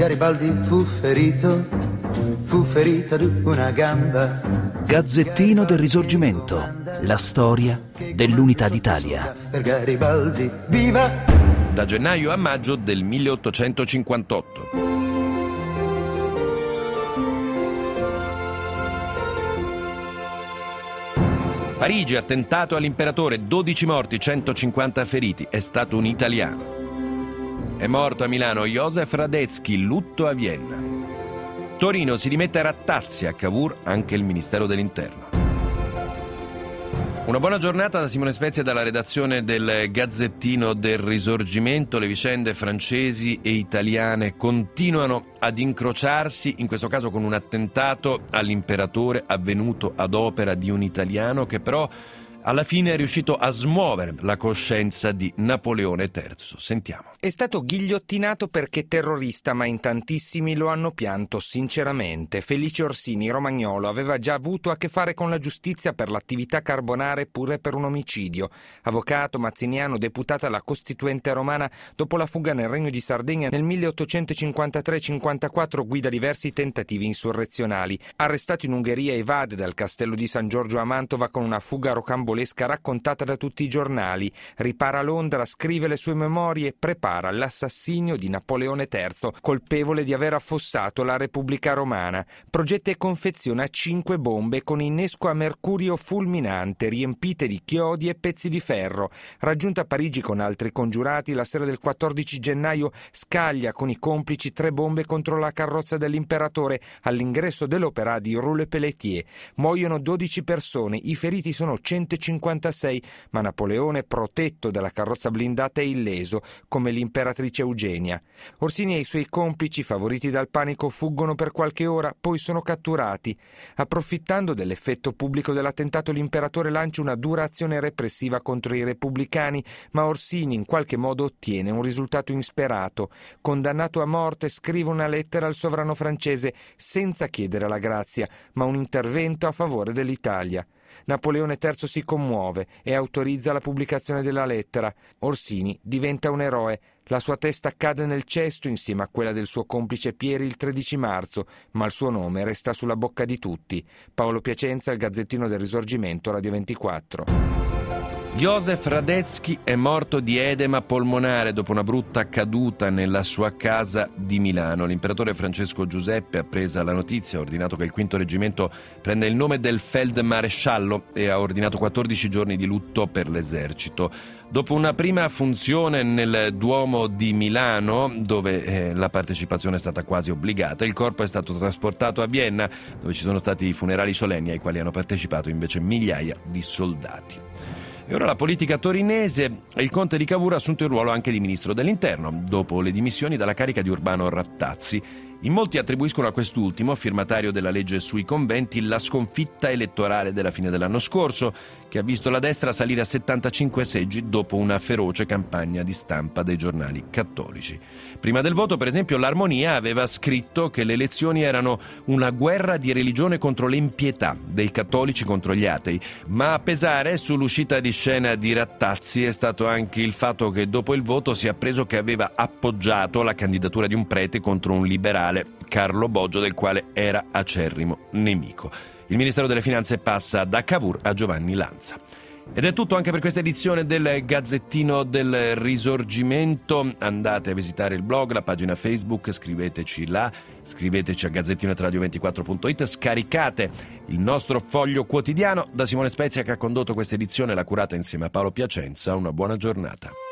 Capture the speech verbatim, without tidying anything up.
Garibaldi fu ferito, fu ferito ad una gamba. Gazzettino del Risorgimento, la storia dell'Unità d'Italia. Per Garibaldi, viva! Da gennaio a maggio del milleottocentocinquantotto. Parigi, attentato all'imperatore, dodici morti, centocinquanta feriti. È stato un italiano. È morto a Milano Josef Radetzky, lutto a Vienna. Torino, si dimette Rattazzi, a Cavour anche il Ministero dell'Interno. Una buona giornata da Simone Spezia, dalla redazione del Gazzettino del Risorgimento. Le vicende francesi e italiane continuano ad incrociarsi, in questo caso con un attentato all'imperatore avvenuto ad opera di un italiano che però alla fine è riuscito a smuovere la coscienza di Napoleone terzo. Sentiamo. È stato ghigliottinato perché terrorista, ma in tantissimi lo hanno pianto sinceramente. Felice Orsini, romagnolo, aveva già avuto a che fare con la giustizia per l'attività carbonare, pure per un omicidio. Avvocato, mazziniano, deputato alla Costituente romana, dopo la fuga nel Regno di Sardegna nel milleottocentocinquantatré cinquantaquattro guida diversi tentativi insurrezionali. Arrestato in Ungheria, evade dal castello di San Giorgio a Mantova con una fuga rocambolesca raccontata da tutti i giornali. Ripara a Londra, scrive le sue memorie, prepara l'assassinio di Napoleone terzo, colpevole di aver affossato la Repubblica Romana. Progetta e confeziona cinque bombe con innesco a mercurio fulminante, riempite di chiodi e pezzi di ferro. Raggiunta a Parigi con altri congiurati, la sera del quattordici gennaio scaglia con i complici tre bombe contro la carrozza dell'imperatore all'ingresso dell'Opéra di Rue-le-Pelletier. Muoiono dodici persone, i feriti sono centocinquantasei, ma Napoleone, protetto dalla carrozza blindata, è illeso, come l'imperatrice Eugenia. Orsini e i suoi complici, favoriti dal panico, fuggono per qualche ora, poi sono catturati. Approfittando dell'effetto pubblico dell'attentato, l'imperatore lancia una dura azione repressiva contro i repubblicani, ma Orsini in qualche modo ottiene un risultato insperato. Condannato a morte, scrive una lettera al sovrano francese senza chiedere la grazia, ma un intervento a favore dell'Italia. Napoleone terzo si commuove e autorizza la pubblicazione della lettera. Orsini diventa un eroe. La sua testa cade nel cesto insieme a quella del suo complice Pieri il tredici marzo, ma il suo nome resta sulla bocca di tutti. Paolo Piacenza, il Gazzettino del Risorgimento, Radio ventiquattro. Josef Radetzky è morto di edema polmonare dopo una brutta caduta nella sua casa di Milano. L'imperatore Francesco Giuseppe, appresa la notizia, ha ordinato che il quinto reggimento prenda il nome del feldmaresciallo e ha ordinato quattordici giorni di lutto per l'esercito. Dopo una prima funzione nel Duomo di Milano, dove eh, la partecipazione è stata quasi obbligata, il corpo è stato trasportato a Vienna, dove ci sono stati i funerali solenni ai quali hanno partecipato invece migliaia di soldati. E ora la politica torinese. Il conte di Cavour ha assunto il ruolo anche di ministro dell'Interno, dopo le dimissioni dalla carica di Urbano Rattazzi. In molti attribuiscono a quest'ultimo, firmatario della legge sui conventi, la sconfitta elettorale della fine dell'anno scorso, che ha visto la destra salire a settantacinque seggi dopo una feroce campagna di stampa dei giornali cattolici. Prima del voto, per esempio, l'Armonia aveva scritto che le elezioni erano una guerra di religione contro l'impietà dei cattolici contro gli atei, ma a pesare sull'uscita di scena di Rattazzi è stato anche il fatto che dopo il voto si è appreso che aveva appoggiato la candidatura di un prete contro un liberale, Carlo Boggio, del quale era acerrimo nemico. Il Ministero delle Finanze passa da Cavour a Giovanni Lanza. Ed è tutto anche per questa edizione del Gazzettino del Risorgimento. Andate a visitare il blog, la pagina Facebook, scriveteci là, scriveteci a gazzettino at radio ventiquattro punto it, scaricate il nostro foglio quotidiano. Da Simone Spezia, che ha condotto questa edizione, l'ha curata insieme a Paolo Piacenza. Una buona giornata.